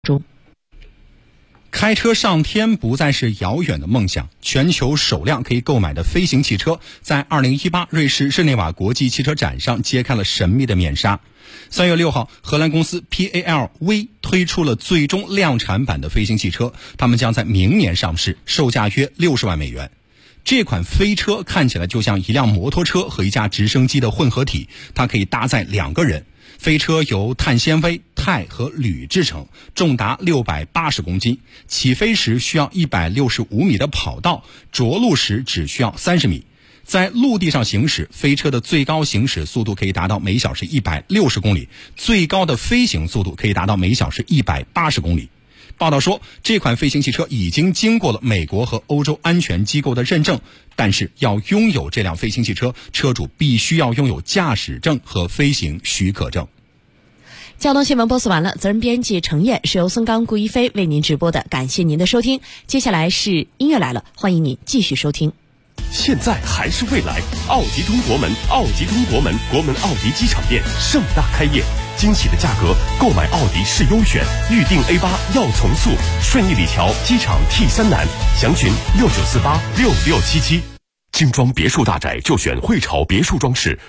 中。 开车上天不再是遥远的梦想，全球首辆可以购买的飞行汽车在2018瑞士日内瓦国际汽车展上揭开了神秘的面纱。3月6号，荷兰公司 PALV 推出了最终量产版的飞行汽车，他们将在明年上市，售价约60万美元。这款飞车看起来就像一辆摩托车和一架直升机的混合体，它可以搭载2个人。飞车由碳纤维、钛和铝制成，重达680公斤，起飞时需要165米的跑道，着陆时只需要30米。在陆地上行驶，飞车的最高行驶速度可以达到每小时160公里，最高的飞行速度可以达到每小时180公里。报道说，这款飞行汽车已经经过了美国和欧洲安全机构的认证，但是要拥有这辆飞行汽车，车主必须要拥有驾驶证和飞行许可证。 交通新闻播送完了，责任编辑程燕，是由孙刚、顾一飞为您直播的，感谢您的收听。接下来是音乐来了，欢迎您继续收听。 现在还是未来，奥迪通国门，奥迪通国门，国门奥迪机场店盛大开业，惊喜的价格，购买奥迪是优选，预定 A8 要从速，顺义里桥机场 T3南，详询69486677。精装别墅大宅就选汇潮别墅装饰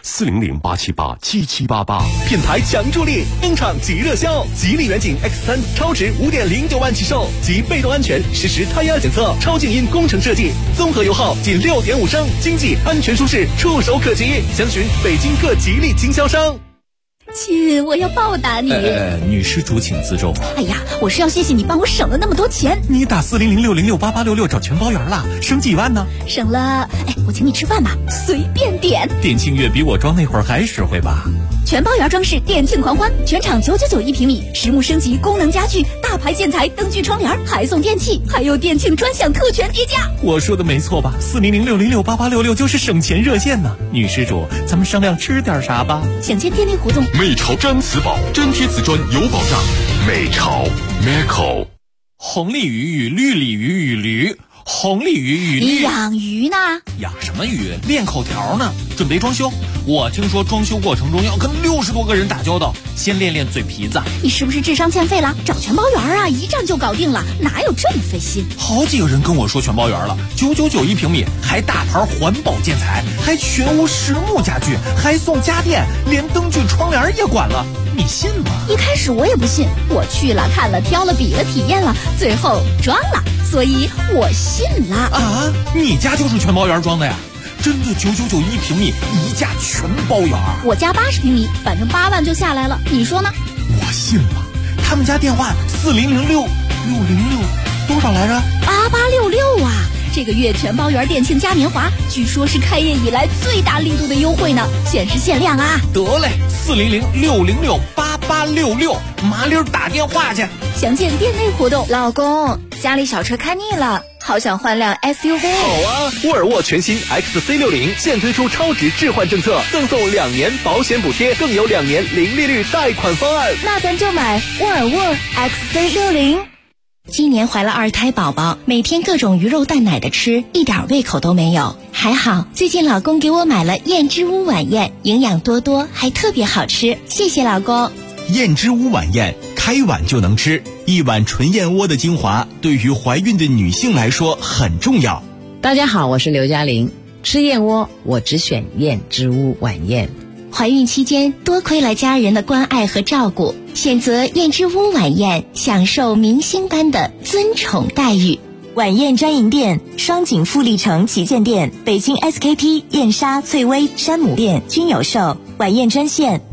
，400-878-7788。 品牌强助力，登场即热销，吉利远景 X3 超值5.09万起售，及被动安全实时胎压检测，超静音工程设计，综合油耗仅6.5升，经济安全舒适，触手可及。详询北京各吉利经销商。 亲，我要报答你。 女施主请自重。 哎呀，我是要谢谢你帮我省了那么多钱。 你打400-606-8866找全包圆了，省几万呢？ 省了，我请你吃饭吧，随便点。 店庆月比我装那会儿还实惠吧？ 全包圆装饰店庆狂欢，全场999一平米，实木升级功能家具，大牌建材灯具窗帘，还送电器，还有店庆专享特权跌价。 我说的没错吧？400-606-8866就是省钱热线呢。女施主，咱们商量吃点啥吧？ 想见店内活动， 美潮毡瓷宝，粘贴瓷砖有保障。美潮 Meco。 红鲤鱼与绿鲤鱼与驴，红鲤鱼与绿。 你养鱼呢？ 养什么鱼？练口条呢。准备装修，我听说装修过程中要跟60多个人打交道，先练练嘴皮子。 你是不是智商欠费了？找全包圆啊，一站就搞定了，哪有这么费心？ 好几个人跟我说全包圆了，999一平米，还大牌环保建材，还全屋实木家具，还送家电，连灯具窗帘也管了，你信吗？ 一开始我也不信，我去了看了挑了比了体验了，最后装了，所以我信了。 啊，你家就是全包圆装的呀？真的999一平米，一价全包圆。 我家80平米，反正8万就下来了，你说呢？ 我信了。他们家电话4006606多少来着 ？8866啊！这个月全包圆店庆嘉年华，据说是开业以来最大力度的优惠呢，限时限量啊！ 得嘞，400-606-8866，麻溜打电话去。 详见店内活动。 老公，家里小车开腻了，好想换辆 SUV。 好啊，沃尔沃全新 XC60现推出超值置换政策，赠送2年保险补贴，更有2年零利率贷款方案。 那咱就买沃尔沃 XC60。 今年怀了2胎宝宝，每天各种鱼肉蛋奶的吃，一点胃口都没有。还好最近老公给我买了燕之屋晚宴，营养多多，还特别好吃，谢谢老公。 燕之屋晚宴，开碗就能吃，一碗纯燕窝的精华，对于怀孕的女性来说很重要。 大家好，我是刘嘉玲，吃燕窝我只选燕之屋晚宴。 怀孕期间多亏了家人的关爱和照顾，选择燕之屋晚宴，享受明星般的尊宠待遇。 晚宴专营店：双井富力城旗舰店、北京 SKP、燕莎、翠微、山姆店均有售。晚宴专线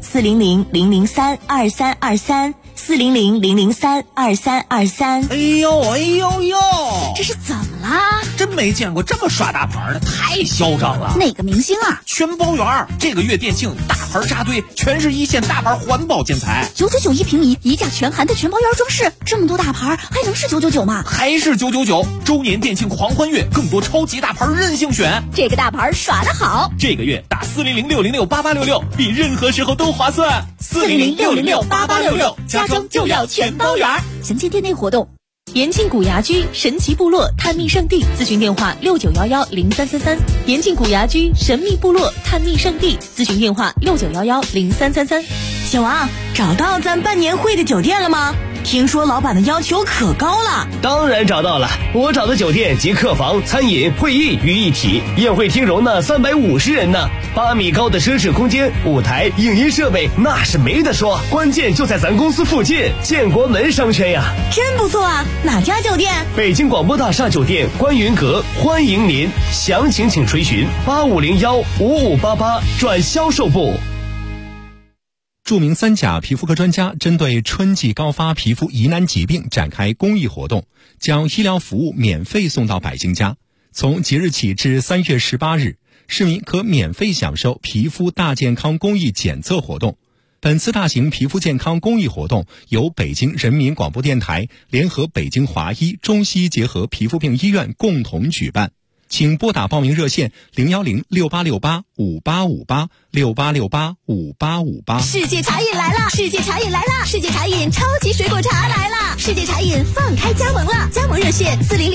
400-003-2323。400-003-2323。 哎呦， 这是怎么啦？ 真没见过这么耍大牌的，太嚣张了。 哪个明星啊？ 全包圆，这个月店庆大牌扎堆，全是一线大牌环保建材。 999一平米，一价全含的全包圆装饰，这么多大牌还能是999吗？ 还是999。周年店庆狂欢月，更多超级大牌任性选。 这个大牌耍得好， 这个月打400-606-8866，比任何时候都划算。 400-606-8866，家装就要全包圆。详见店内活动。延庆古雅居神奇部落探秘圣地，咨询电话69110333。延庆古雅居神秘部落探秘圣地，咨询电话69110333。 小王，找到咱办年会的酒店了吗？ 听说老板的要求可高了。 当然找到了，我找的酒店集客房、餐饮、会议于一体，宴会厅容纳350人呢，8米高的奢侈空间，舞台、影音设备那是没得说，关键就在咱公司附近，建国门商圈呀。 真不错啊，哪家酒店？ 北京广播大厦酒店观云阁，欢迎您，详情请垂询8501-5588转销售部。 著名3甲皮肤科专家针对春季高发皮肤疑难疾病展开公益活动，将医疗服务免费送到百姓家。从即日起至3月18日，市民可免费享受皮肤大健康公益检测活动。本次大型皮肤健康公益活动由北京人民广播电台联合北京华医中西医结合皮肤病医院共同举办。请拨打报名热线0106858586868585858。 世界茶饮来了！世界茶饮来了！世界茶饮超级水果茶来了！世界茶饮放开加盟了！加盟热线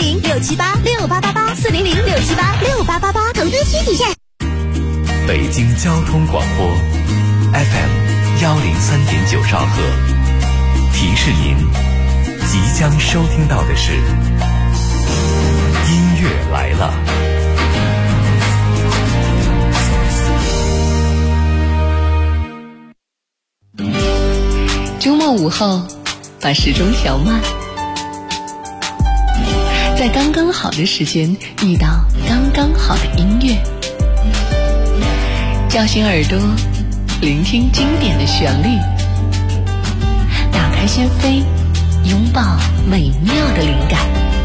400-678-6888，400-678-6888，投资需体现。 北京交通广播 FM 103.9兆赫，提示您即将收听到的是音乐来了。 周末午后，把时钟调慢，在刚刚好的时间遇到刚刚好的音乐，叫醒耳朵，聆听经典的旋律，打开心扉，拥抱美妙的灵感，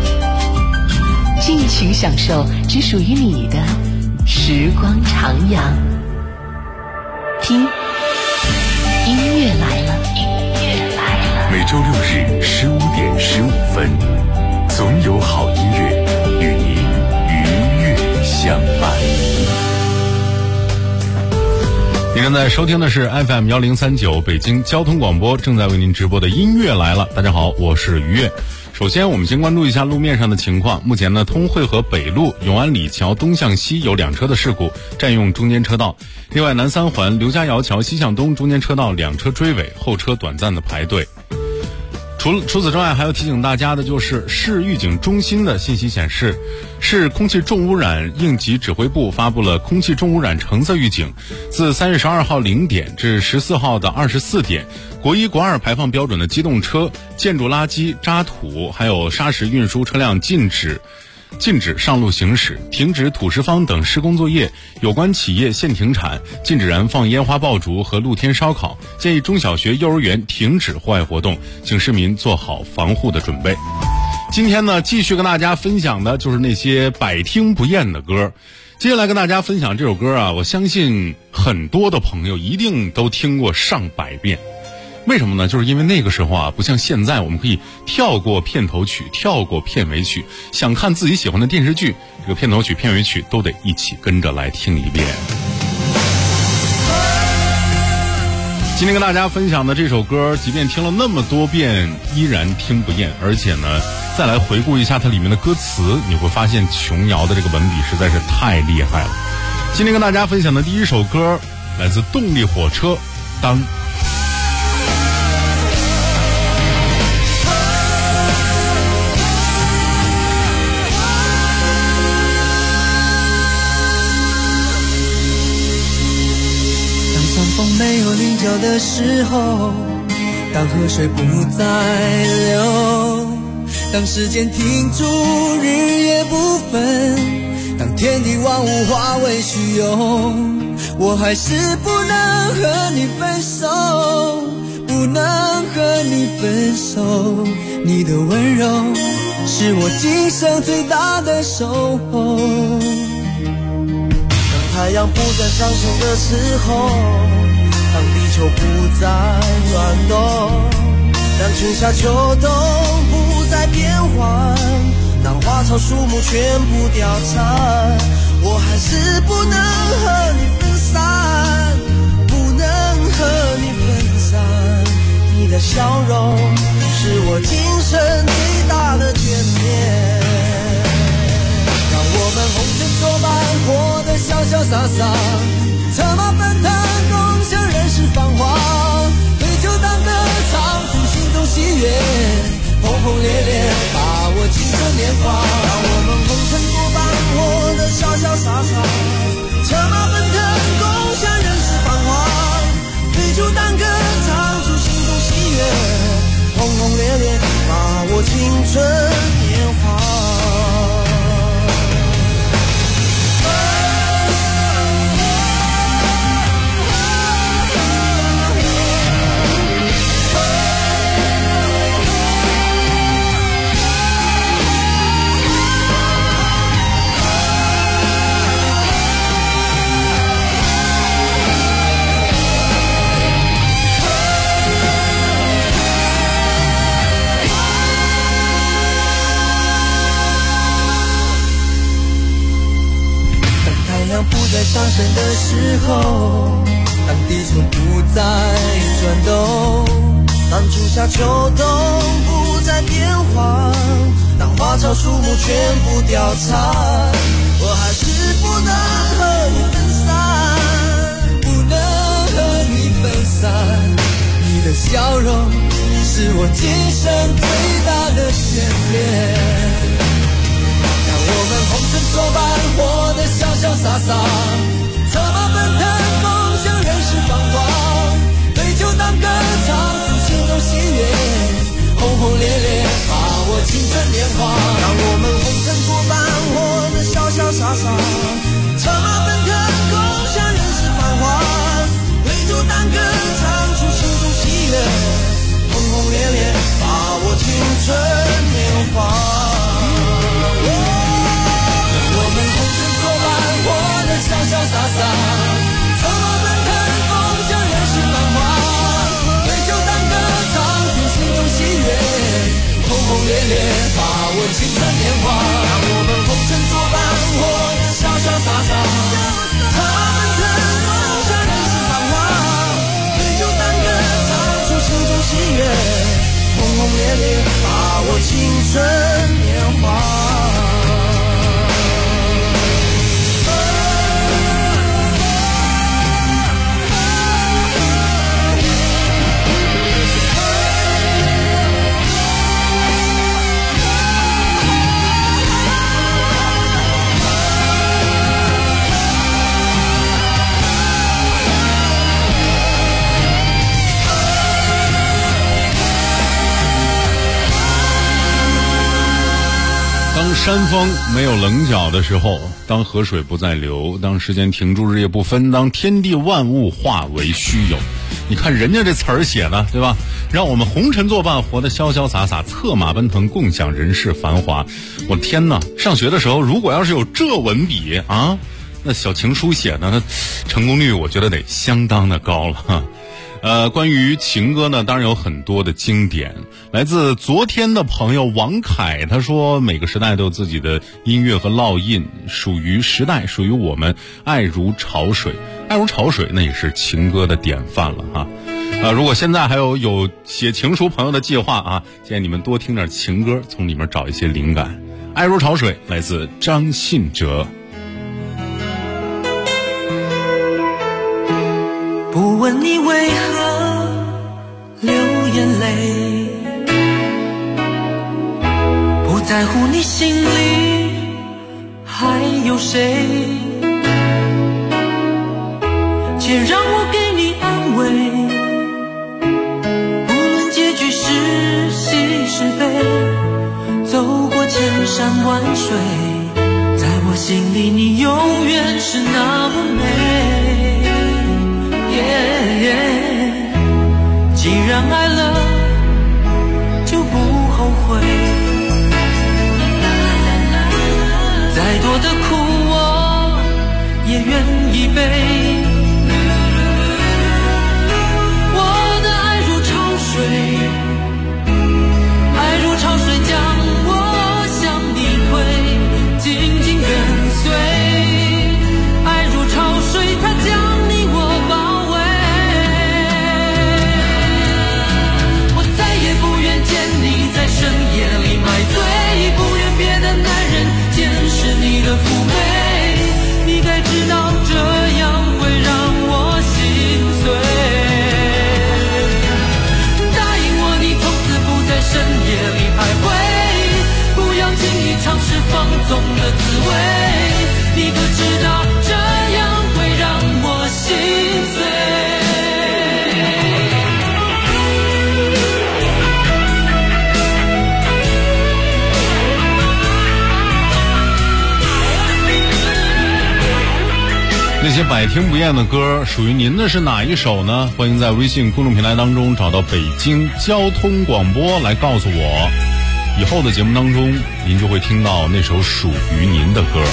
尽情享受只属于你的时光徜徉。听，音乐来了，音乐来了。 每周6日15点15分，总有好音乐与您愉悦相伴。您正在收听的是 FM 1039北京交通广播，正在为您直播的音乐来了。大家好，我是于悦。首先我们先关注一下路面上的情况。目前呢，通惠河北路永安里桥东向西有2车的事故，占用中间车道。另外南三环刘家窑桥西向东中间车道2车追尾，后车短暂的排队。除此之外，还要提醒大家的就是市预警中心的信息显示，市空气重污染应急指挥部发布了空气重污染橙色预警，自3月12号0点至14号的24点，国1、国2排放标准的机动车、建筑垃圾、渣土还有砂石运输车辆禁止上路行驶，停止土石方等施工作业，有关企业限停产，禁止燃放烟花爆竹和露天烧烤，建议中小学、幼儿园停止户外活动，请市民做好防护的准备。今天呢，继续跟大家分享的就是那些百听不厌的歌。接下来跟大家分享这首歌啊，我相信很多的朋友一定都听过上百遍。为什么呢？就是因为那个时候啊，不像现在我们可以跳过片头曲，跳过片尾曲，想看自己喜欢的电视剧，这个片头曲、片尾曲都得一起跟着来听一遍。今天跟大家分享的这首歌，即便听了那么多遍依然听不厌，而且呢再来回顾一下它里面的歌词，你会发现琼瑶的这个文笔实在是太厉害了。今天跟大家分享的第一首歌来自动力火车，当风没有棱角的时候，当河水不再流，当时间停住，日夜不分，当天地万物化为虚有，我还是不能和你分手，不能和你分手，你的温柔是我今生最大的守候。当太阳不再上升的时候，当地球不再转动，当春夏秋冬不再变换，当花草树木全部凋残，我还是不能和你分散，不能和你分散，你的笑容是我今生最大的眷恋。让我们红尘作伴，活得潇潇洒洒，策马奔腾，共享人世繁华，对酒当歌，唱出心中喜悦， 把握青春年华。不再上升的时候，当地球不再转动，当春夏秋冬不再变换，当花草树木全部凋残，我还是不能和你分散，不能和你分散。你的笑容是我今生最大的眷恋。我们红尘作伴，活得潇潇洒洒，策马奔腾，共享人世繁华，对酒当歌，唱出心中喜悦，轰轰烈烈，把握青春年华。让我们红尘作伴，活得潇潇洒洒，策马奔腾，共享人世繁华，对酒当歌，唱出心中喜悦，轰轰烈烈，把握青春年华。潇潇洒洒，策马奔腾，共享人世繁华，对酒当歌，唱出心中喜悦，轰轰烈烈，把握青春年华。让我们红尘作伴，活得潇潇洒洒，策马奔腾，共享人世繁华，对酒当歌，唱出心中喜悦，轰轰烈烈，把握青春年华。 当山峰没有棱角的时候，当河水不再流，当时间停住日夜不分，当天地万物化为虚有，你看人家这词儿写的，对吧？让我们红尘作伴，活得潇潇洒洒，策马奔腾，共享人世繁华。我的天哪，上学的时候如果要是有这文笔啊，那小情书写的那成功率我觉得得相当的高了。关于情歌呢，当然有很多的经典。来自昨天的朋友王凯，他说每个时代都有自己的音乐和烙印，属于时代，属于我们，爱如潮水。爱如潮水那也是情歌的典范了哈。如果现在还有写情书朋友的计划啊，建议你们多听点情歌，从里面找一些灵感。爱如潮水来自张信哲。 不问你为何流眼泪，不在乎你心里还有谁，且让我给你安慰，无论结局是喜是悲，走过千山万水，在我心里你永远是那么美。既然爱了就不后悔，再多的苦我也愿意背，我的爱如潮水，爱如潮水将我向你推，紧紧跟随，爱如潮水它将你我包围，在深夜里买醉，不愿别的男人见识你的妩媚，你该知道这样会让我心碎。答应我你从此不在深夜里徘徊，不要轻易尝试放纵的滋味，你可知道这样会让我心碎。 这些百听不厌的歌，属于您的是哪一首呢？欢迎在微信公众平台当中找到北京交通广播来告诉我。以后的节目当中，您就会听到那首属于您的歌。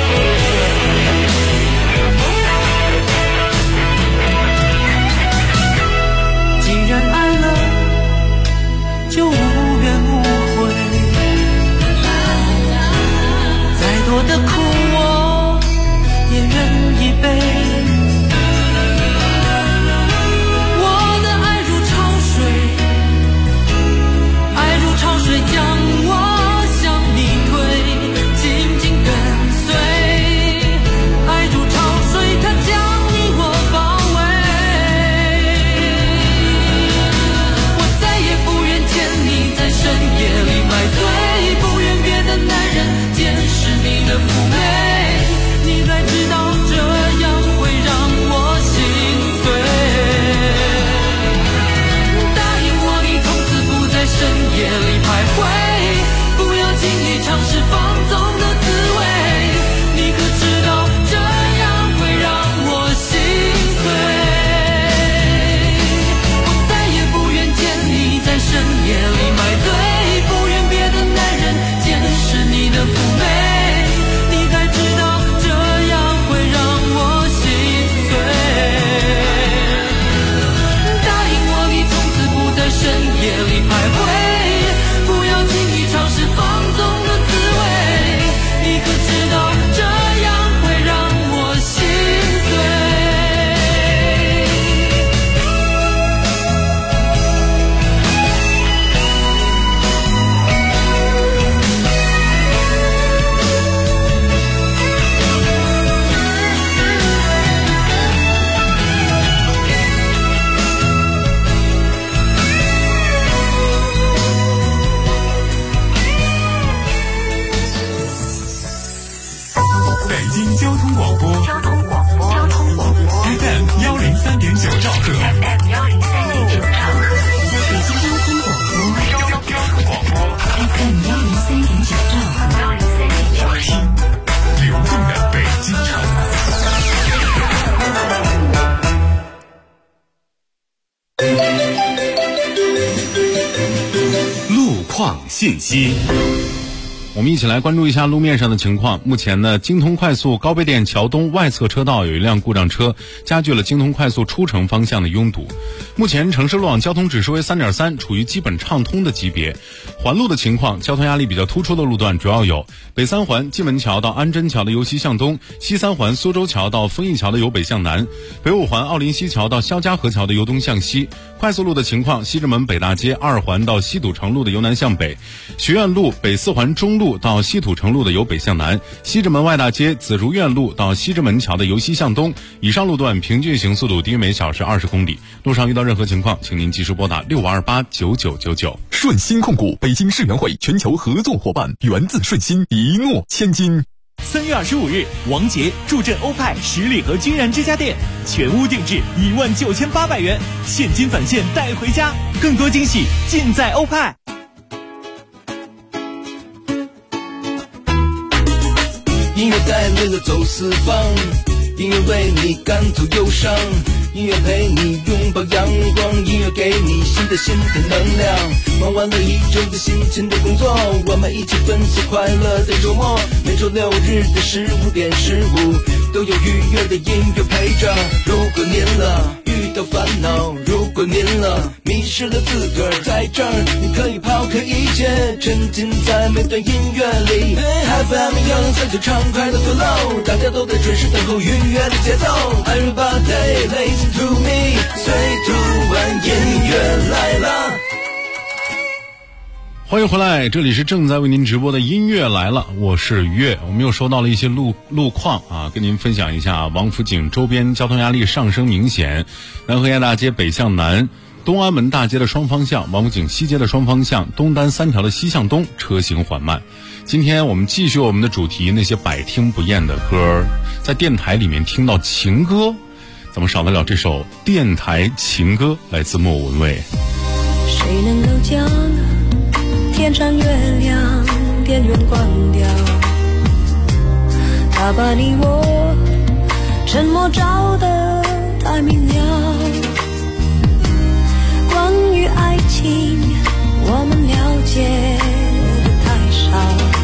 既然爱了，就无怨无悔，再多的苦我也愿意背。我的爱如潮水将我向你推，紧紧跟随。爱如潮水，它将你我包围。我再也不愿见你在深夜里买醉，不愿别的男人见识你的妩媚。你该知道这样会让我心碎。答应我，你从此不在深夜里徘徊，不要轻易尝试放纵的滋味。你可知道这样会让我心碎。我再也不愿见你在深夜里买醉，不愿别的男人见识你的妩媚。你该知道这样会让我心碎。答应我，你从此不在深夜里徘徊，不要轻易尝试放纵的滋味。你可知道这样会让我心碎。 北京交通广播FM 103.9兆赫，北京交通广播 FM 103.9兆赫，听流动的北京城。 路况信息。 我们一起来关注一下路面上的情况。目前呢，京通快速高碑店桥东外侧车道有一辆故障车，加剧了京通快速出城方向的拥堵。目前城市路网交通指数为 3.3， 处于基本畅通的级别。环路的情况，交通压力比较突出的路段主要有北三环蓟门桥到安贞桥的由西向东，西三环苏州桥到丰益桥的由北向南，北五环奥林西桥到肖家河桥的由东向西。快速路的情况，西直门北大街二环到西堵城路的由南向北，学院路北四环中路到西土城路的由北向南，西直门外大街紫竹院路到西直门桥的由西向东。以上路段平均行速度低于每小时20公里。路上遇到任何情况，请您及时拨打65289999。 顺鑫控股北京世园会全球合作伙伴，源自顺鑫，一诺千金。 3月25日，王杰助阵欧派十里河君然之家店，全屋定制19800元，现金返现带回家，更多惊喜尽在欧派。 音乐带领着走四方，音乐为你赶走忧伤，音乐陪你拥抱阳光，音乐给你新的能量。忙完了一周的辛勤的工作，我们一起分享快乐的周末。每周6日的15点15，都有愉悦的音乐陪着。如果您遇到烦恼，如果您迷失了自个儿，在这儿你可以抛开一切，沉浸在每段音乐里。FM 103就畅快的 flow， 大家都在准时等候愉悦的节奏。Everybody listen to me， 最突然音乐来了。 欢迎回来，这里是正在为您直播的音乐来了，我是于越。我们又收到了一些路况啊，跟您分享一下。王府井周边交通压力上升明显，南河沿大街北向南，东安门大街的双方向，王府井西街的双方向，东单3条的西向东车行缓慢。今天我们继续我们的主题，那些百听不厌的歌。在电台里面听到情歌，怎么少得了这首电台情歌，来自莫文蔚。 谁能够将天上月亮电源关掉，它把你我沉默照得太明了。关于爱情，我们了解的太少，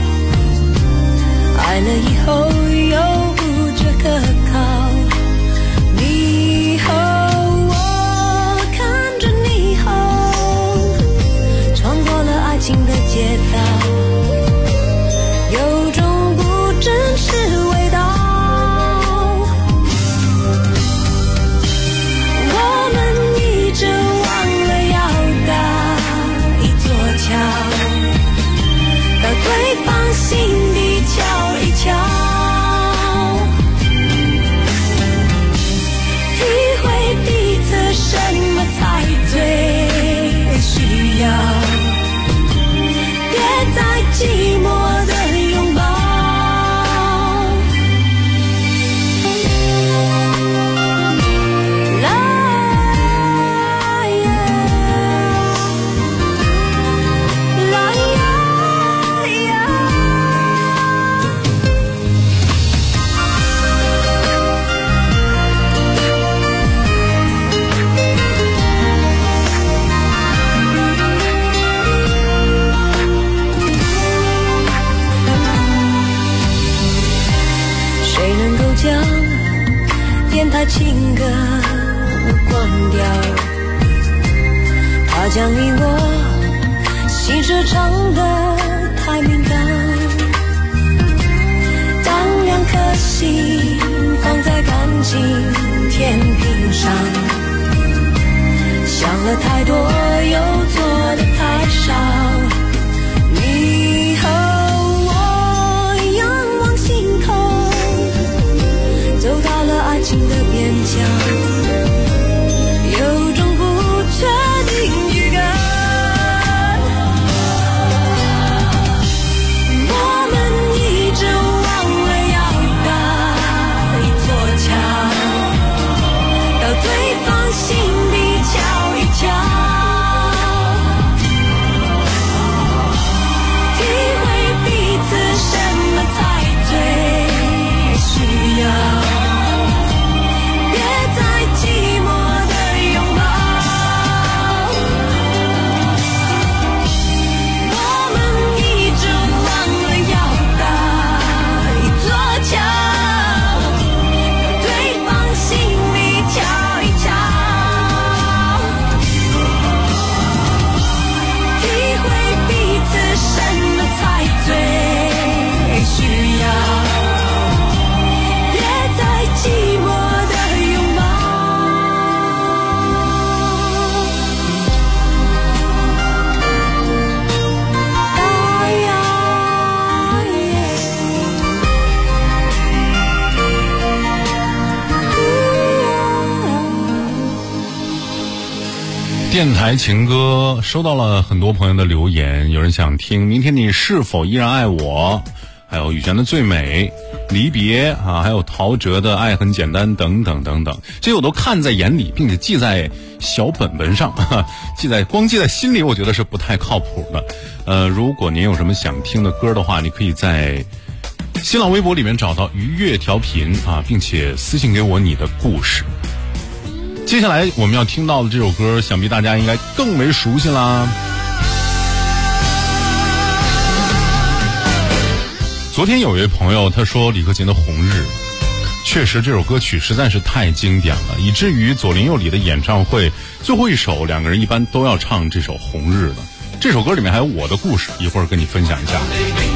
爱了以后又不觉可靠。你和我看着霓虹，穿过了爱情的街道，有种不真实味道。我们一直忘了要搭一座桥，到对方心底瞧一瞧，体会彼此什么才最需要，别再寂寞的拥抱。谁能够将电台情歌关掉？怕将你我心事唱得太敏感。当两颗心放在感情天平上，想了太多又做得太少。你和我仰望星空，走到了爱情的边疆，有种不确定预感。我们一直忘了要搭一座桥，到对方心底瞧一瞧，体会彼此什么才最需要，别再寂寞的拥抱。我们一直忘了要搭一座桥，到对方心里瞧一瞧，体会彼此什么才最需要，别再寂寞的拥抱。 电台情歌收到了很多朋友的留言，有人想听明天你是否依然爱我，还有羽泉的最美离别啊，还有陶喆的爱很简单等等等等，这些我都看在眼里，并且记在小本本上，光记在心里，我觉得是不太靠谱的。如果您有什么想听的歌的话，你可以在新浪微博里面找到愉悦调频啊，并且私信给我你的故事。接下来我们要听到的这首歌，想必大家应该更为熟悉啦。昨天有一位朋友他说李克勤的《红日》，确实这首歌曲实在是太经典了，以至于左邻右里的演唱会最后一首两个人一般都要唱这首《红日》的。这首歌里面还有我的故事，一会儿跟你分享一下。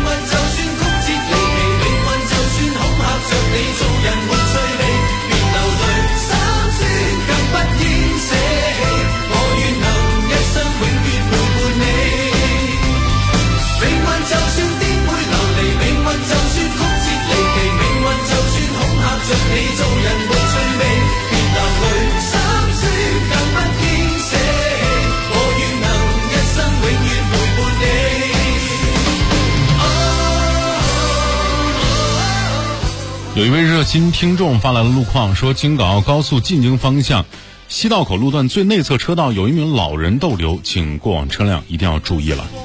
有一位热心听众发来了路况，说京港澳高速进京方向西道口路段最内侧车道有一名老人逗留，请过往车辆一定要注意了。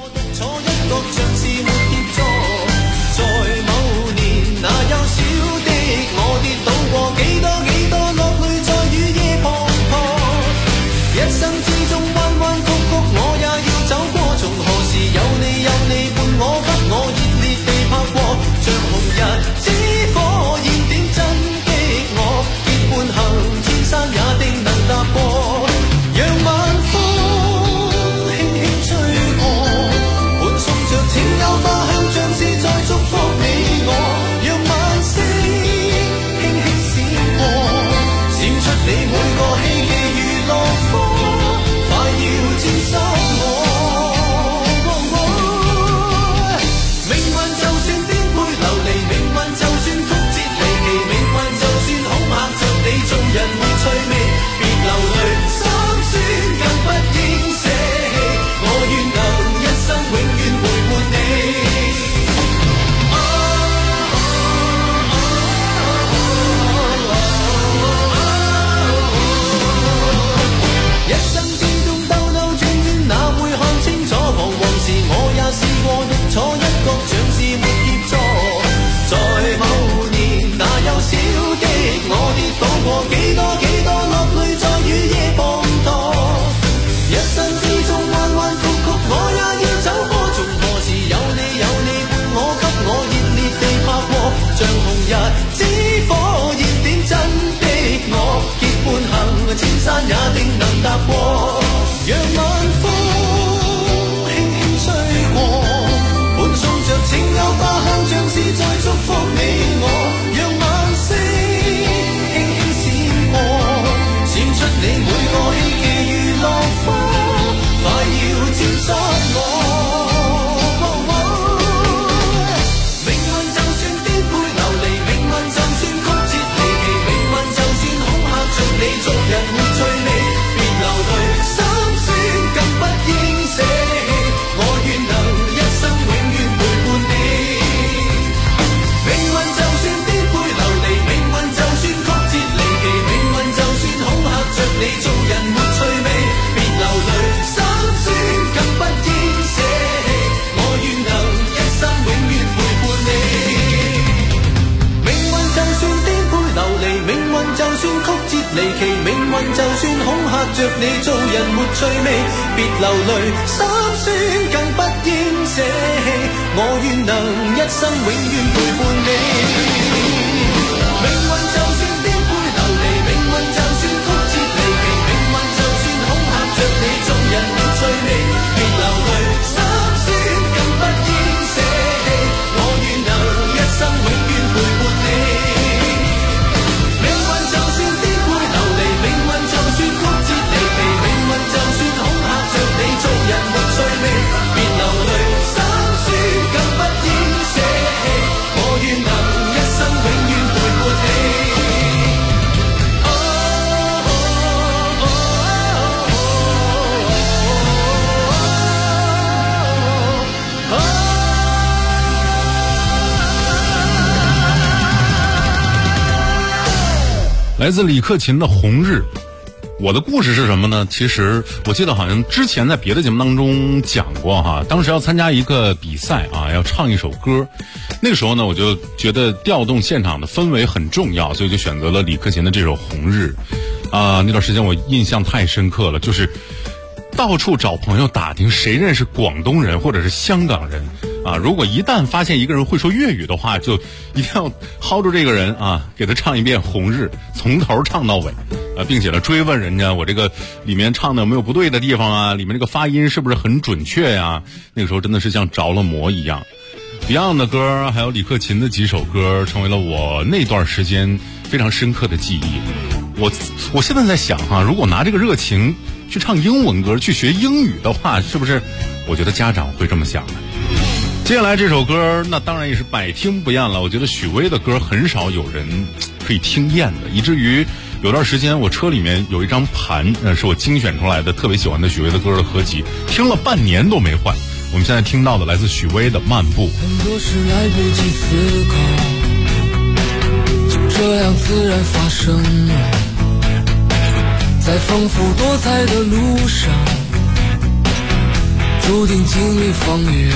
在某年那幼小的我跌倒过几多算曲折離奇，命運就算恐嚇着你，做人沒趣味，別流淚，心酸更不應捨棄，我願能一生永遠陪伴你。命運就算顛沛流離，命運就算曲折離奇，命運就算恐嚇着你，做人沒趣味，別流淚，心酸更不應捨棄，我願能一生永遠陪伴你。命運就算顛沛流離，命運就算曲折離奇，命運就算恐嚇着你，做人沒趣味，別流淚，心酸更不應捨棄，我願能一生永遠陪伴你。 来自李克勤的《红日》。我的故事是什么呢？其实我记得好像之前在别的节目当中讲过哈，当时要参加一个比赛啊，要唱一首歌。那个时候呢，我就觉得调动现场的氛围很重要，所以就选择了李克勤的这首《红日》啊。那段时间我印象太深刻了，就是到处找朋友打听谁认识广东人或者是香港人啊。如果一旦发现一个人会说粤语的话，就一定要薅住这个人啊，给他唱一遍《红日》，从头唱到尾。并且呢，追问人家我这个里面唱的有没有不对的地方啊，里面这个发音是不是很准确呀？那个时候真的是像着了魔一样。Beyond 的歌还有李克勤的几首歌成为了我那段时间非常深刻的记忆。我现在在想哈，如果拿这个热情去唱英文歌，去学英语的话，是不是我觉得家长会这么想的。接下来这首歌那当然也是百听不厌了，我觉得许巍的歌很少有人可以听厌的，以至于有段时间我车里面有一张盘，是我精选出来的特别喜欢的许巍的歌的合集，听了半年都没换。我们现在听到的来自许巍的《漫步》。 很多事来不及思考，就这样自然发生了，在丰富多彩的路上，注定经历风雨，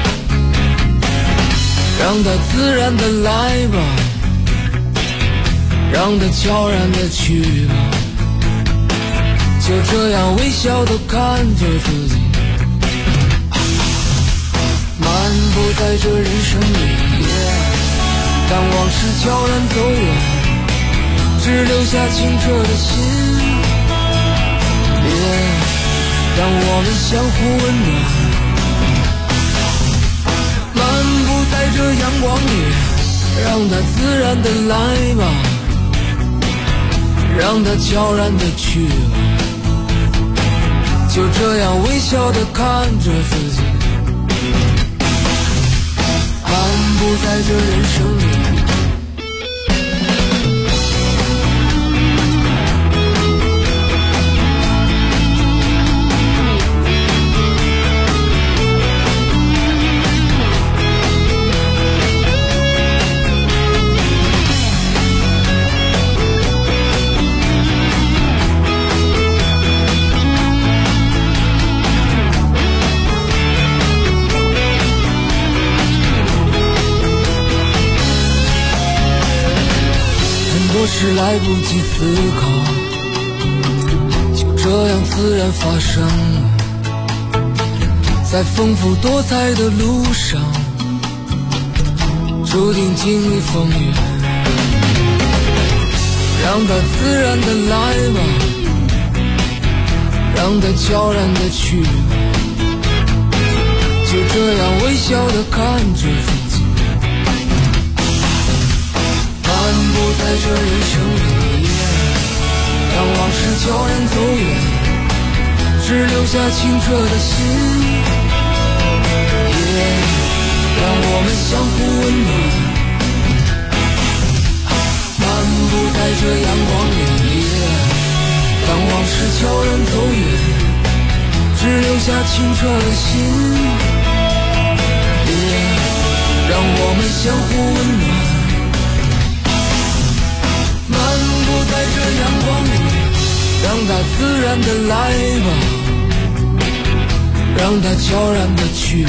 让它自然的来吧，让它悄然的去吧，就这样微笑的看着自己，漫步在这人生里，当往事悄然走远，只留下清澈的心，让我们相互温暖，漫步在这阳光里，让它自然的来吧，让它悄然的去吧，就这样微笑的看着自己，漫步在这人生里。是来不及思考，就这样自然发生了，在丰富多彩的路上，注定经历风雨，让它自然的来吧，让它悄然的去吧，就这样微笑的看着自己，漫步在这人生里，让往事悄然走远，只留下清澈的心，让我们相互温暖，漫步在这阳光里，当往事悄然走远，只留下清澈的心，让我们相互温暖，在这阳光里，让它自然的来吧，让它悄然的去吧，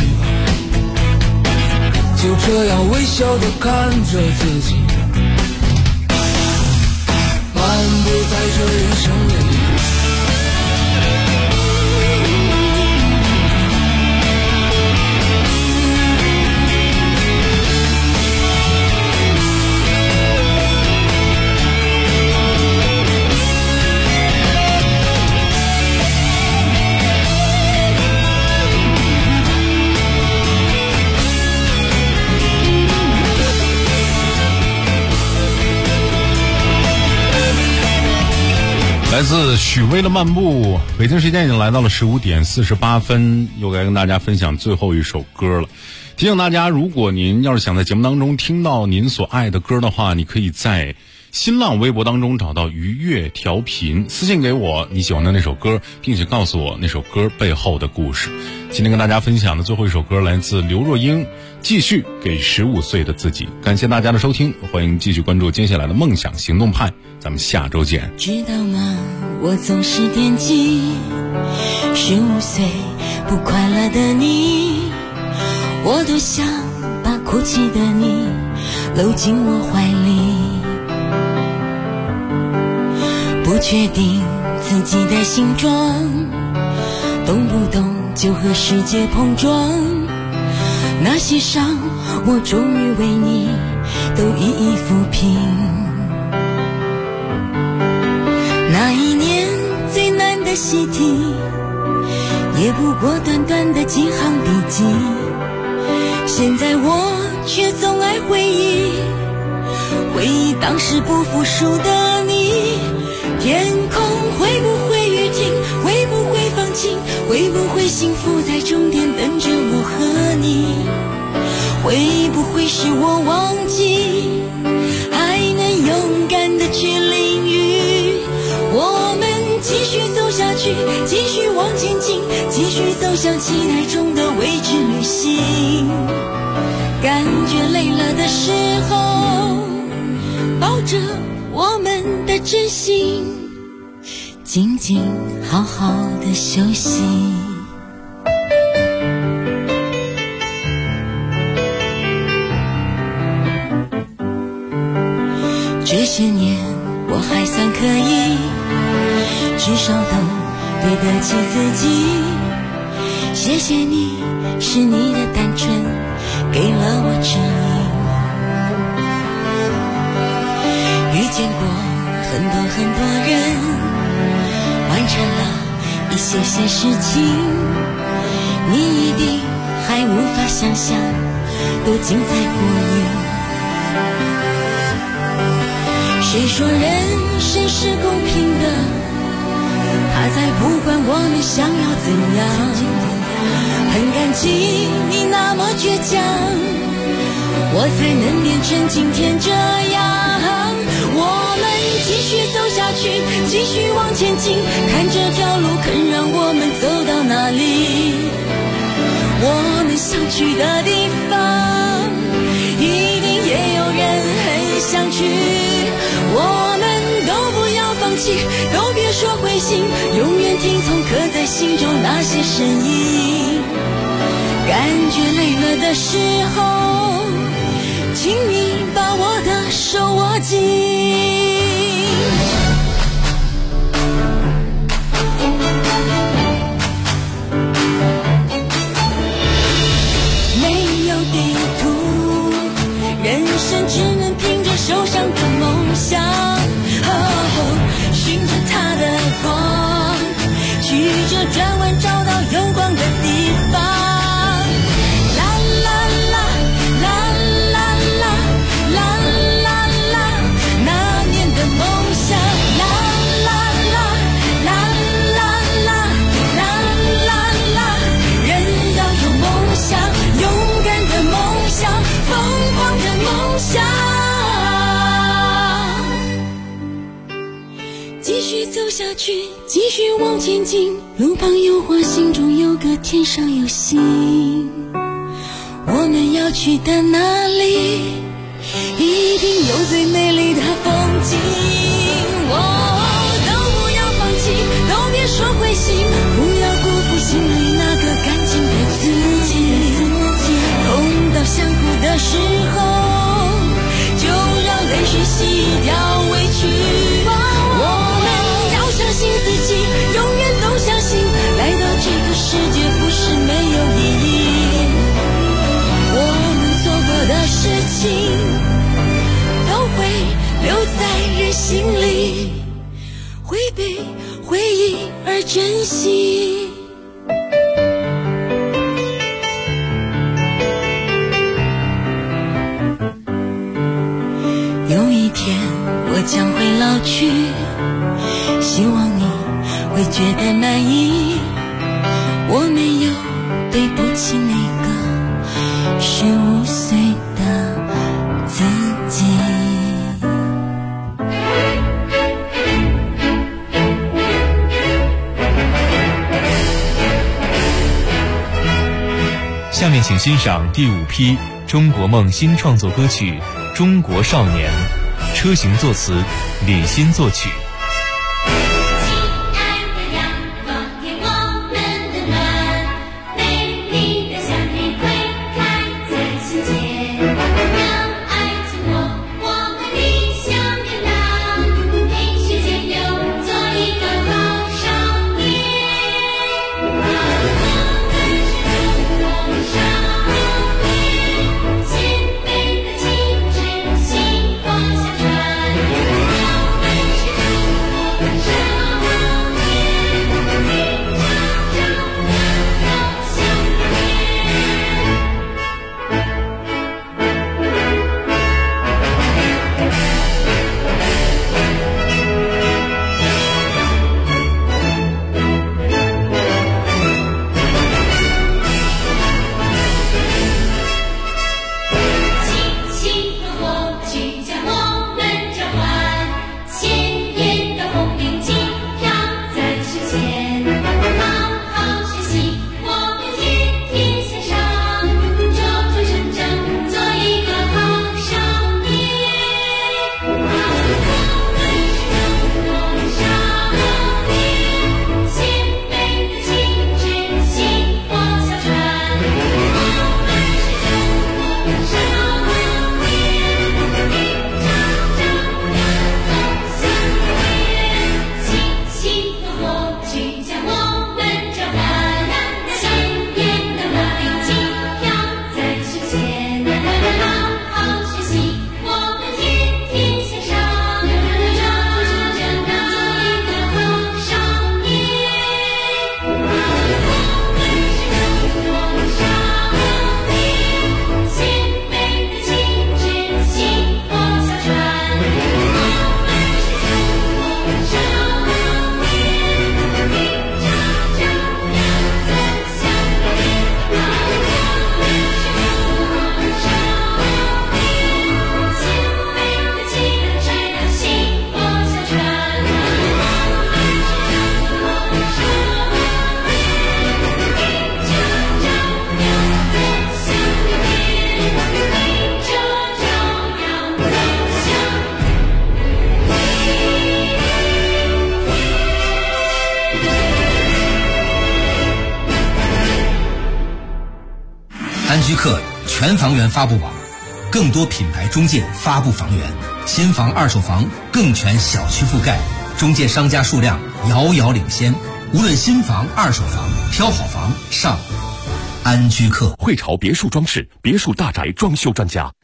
就这样微笑的看着自己，漫步在这人生里。 来自许巍的漫步，北京时间已经来到了15点48分，又该跟大家分享最后一首歌了。提醒大家，如果您要是想在节目当中听到您所爱的歌的话，你可以在新浪微博当中找到愉悦调频，私信给我你喜欢的那首歌，并且告诉我那首歌背后的故事。今天跟大家分享的最后一首歌来自刘若英，《继续给15岁的自己》。感谢大家的收听，欢迎继续关注接下来的梦想行动派，咱们下周见。 知道吗？我总是惦记15岁不快乐的你，我多想把哭泣的你搂进我怀里，不确定自己的形状，动不动就和世界碰撞，那些伤我终于为你都一一抚平。那一年最难的习题，也不过短短的几行笔记，现在我却总爱回忆，回忆当时不服输的你。天空会不会雨停，会不会放晴，会不会幸福在终点等着我和你，会不会是我忘记，还能勇敢的去淋雨。我们继续走下去，继续往前进，继续走向期待中的未知旅行。感觉累了的时候，抱着我们的真心，静静好好的休息。这些年我还算可以，至少都对得起自己。谢谢你，是你的单纯给了我指引。遇见过很多人，完成了一些事情，你一定还无法想象多精彩过瘾。谁说人生是公平的，他才不管我们想要怎样。很感激你那么倔强，我才能变成今天这样。我们继续走下去，继续往前进，看这条路肯让我们走到哪里。我们想去的地方，一定也有人很想去。我们都不要放弃，都别说灰心，永远听从刻在心中那些声音。感觉累了的时候，请你把我的手握紧。没有地图，人生只能凭着手上的梦想，循着它的光，曲折转弯找到有光的地方。继续走下去，继续往前进，路旁有花，心中有歌，天上有星。我们要去的那里，一定有最美丽的风景。都不要放弃，都别说灰心，不要辜负心里那个干净的自己。痛到想哭的时候，就让泪水洗掉委屈。 心里，会被回忆而珍惜。有一天我将会老去，希望你会觉得满意，我没有对不起那个15岁的自己。 下面请欣赏第5批中国梦新创作歌曲《中国少年》，车行作词，李欣作曲。 安居客全房源发布网，更多品牌中介发布房源，新房二手房更全小区覆盖，中介商家数量遥遥领先。无论新房二手房，挑好房上安居客。 汇潮别墅装饰，别墅大宅装修专家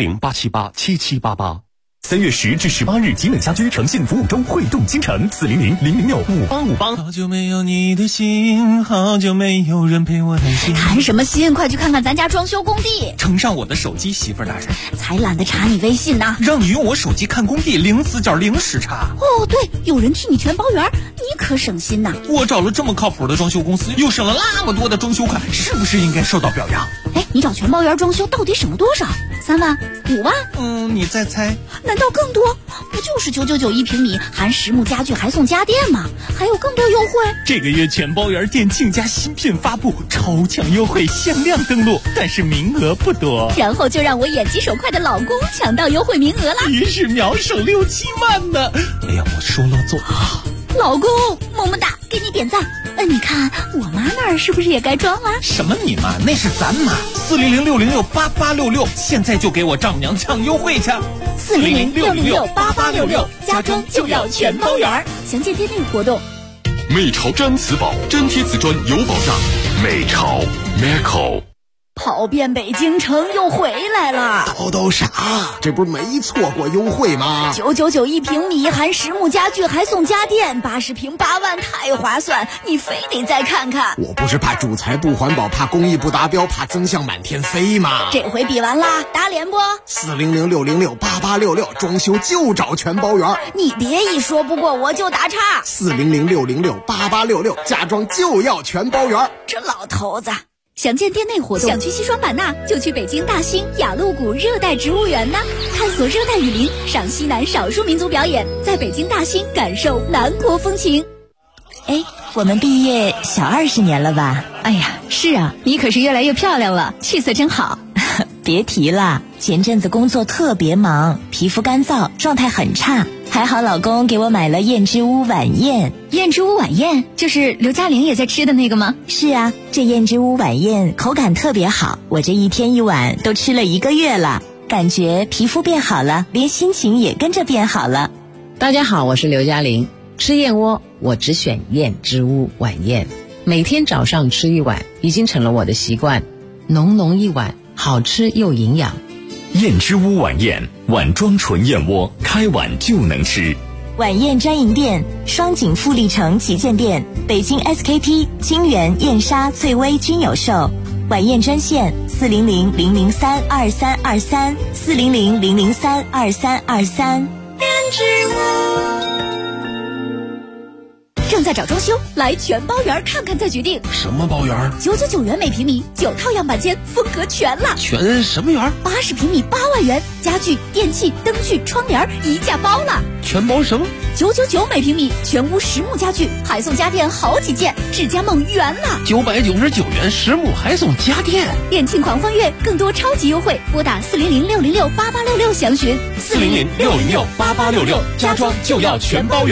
，400-878-7788。3月10至18日，吉美家居诚信服务中，汇动京城，400-006-5858。 好久没有你的心，好久没有人陪我谈心。 谈什么心？快去看看咱家装修工地。 呈上我的手机，媳妇儿大人。 才懒得查你微信呢。 让你用我手机看工地，零死角零时差。 哦，对，有人替你全包圆，你可省心呐。 我找了这么靠谱的装修公司，又省了那么多的装修款，是不是应该受到表扬？ 哎，你找全包圆装修到底省了多少？3万、5万？ 你再猜。 难道更多？不就是999平米，含实木家具还送家电吗？还有更多优惠。 这个月全包圆店庆家新品发布，超强优惠，限量登录，但是名额不多。 然后就让我眼疾手快的老公抢到优惠名额了， 于是秒省6-7万呢。哎呀，我说了做。 老公，么么哒，给你点赞。你看我妈那儿是不是也该装了？ 什么你妈？那是咱妈。400-606-8866，现在就给我丈母娘抢优惠去。 400-606-8866，家装就要全包圆。详见店内活动。 美潮毡瓷宝，粘贴瓷砖有保障。美潮 Merco。 跑遍北京城又回来了。 都啥？这不是没错过优惠吗 ？999一平米，含实木家具还送家电，80平8万，太划算！你非得再看看。 我不是怕主材不环保，怕工艺不达标，怕增项满天飞吗？ 这回比完啦，打脸不？400-606-8866，装修就找全包圆。 你别一说不过我就打岔。 400-606-8866，家装就要全包圆。 这老头子。想见店内活动，想去西双版纳，就去北京大兴雅鹿谷热带植物园呢，探索热带雨林，赏西南少数民族表演，在北京大兴感受南国风情。 哎，我们毕业小20年了吧？ 哎呀，是啊，你可是越来越漂亮了，气色真好。 别提了，前阵子工作特别忙，皮肤干燥，状态很差。还好老公给我买了燕之屋晚宴。 燕之屋晚宴就是刘嘉玲也在吃的那个吗？ 是啊，这燕之屋晚宴口感特别好，我这一天一碗都吃了1个月了，感觉皮肤变好了，连心情也跟着变好了。 大家好，我是刘嘉玲。吃燕窝我只选燕之屋晚宴，每天早上吃1碗已经成了我的习惯，浓浓一碗，好吃又营养。 燕之屋晚宴，碗装纯燕窝，开碗就能吃。 晚宴专营店：双井富力城旗舰店、北京 SKP、清源、燕莎、翠微均有售。晚宴专线：400-003-2323，400-003-2323。 燕之屋。正在找装修，来全包园看看再决定。 什么包园 ？999元每平米，9套样板间，风格全了。 全什么园 ？80平米8万元，家具、电器、灯具、窗帘一价包了。 全包什么 ？999每平米，全屋实木家具，还送家电好几件，智家梦圆了。 999元实木还送家电， 店庆狂欢月，更多超级优惠，拨打400-606-8866详询。 400-606-8866，家装就要全包圆。